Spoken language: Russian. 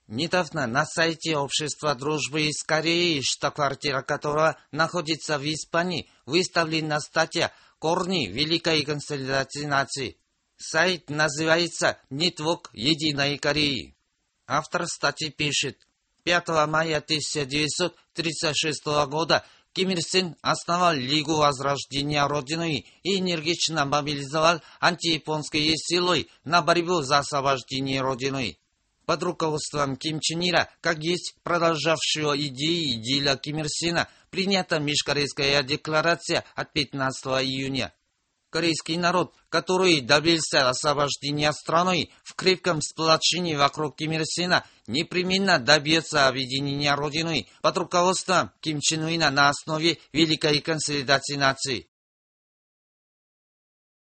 Недавно на сайте Общества дружбы с Кореей, штаб-квартира которого находится в Испании, выставлена статья «Корни Великой консолидации наций». Сайт называется «Нетворк Единой Кореи». Автор статьи пишет: 5 мая 1936 года Ким Ир Сен основал Лигу Возрождения Родины и энергично мобилизовал антияпонские силы на борьбу за освобождение Родины. Под руководством Ким Чен Ира, как есть продолжавшего идеи и дела Ким Ир Сена, принята Межкорейская декларация от 15 июня. Корейский народ, который добился освобождения страны в крепком сплочении вокруг Ким Ир Сена, непременно добьется объединения Родины под руководством Ким Чен Ына на основе великой консолидации наций.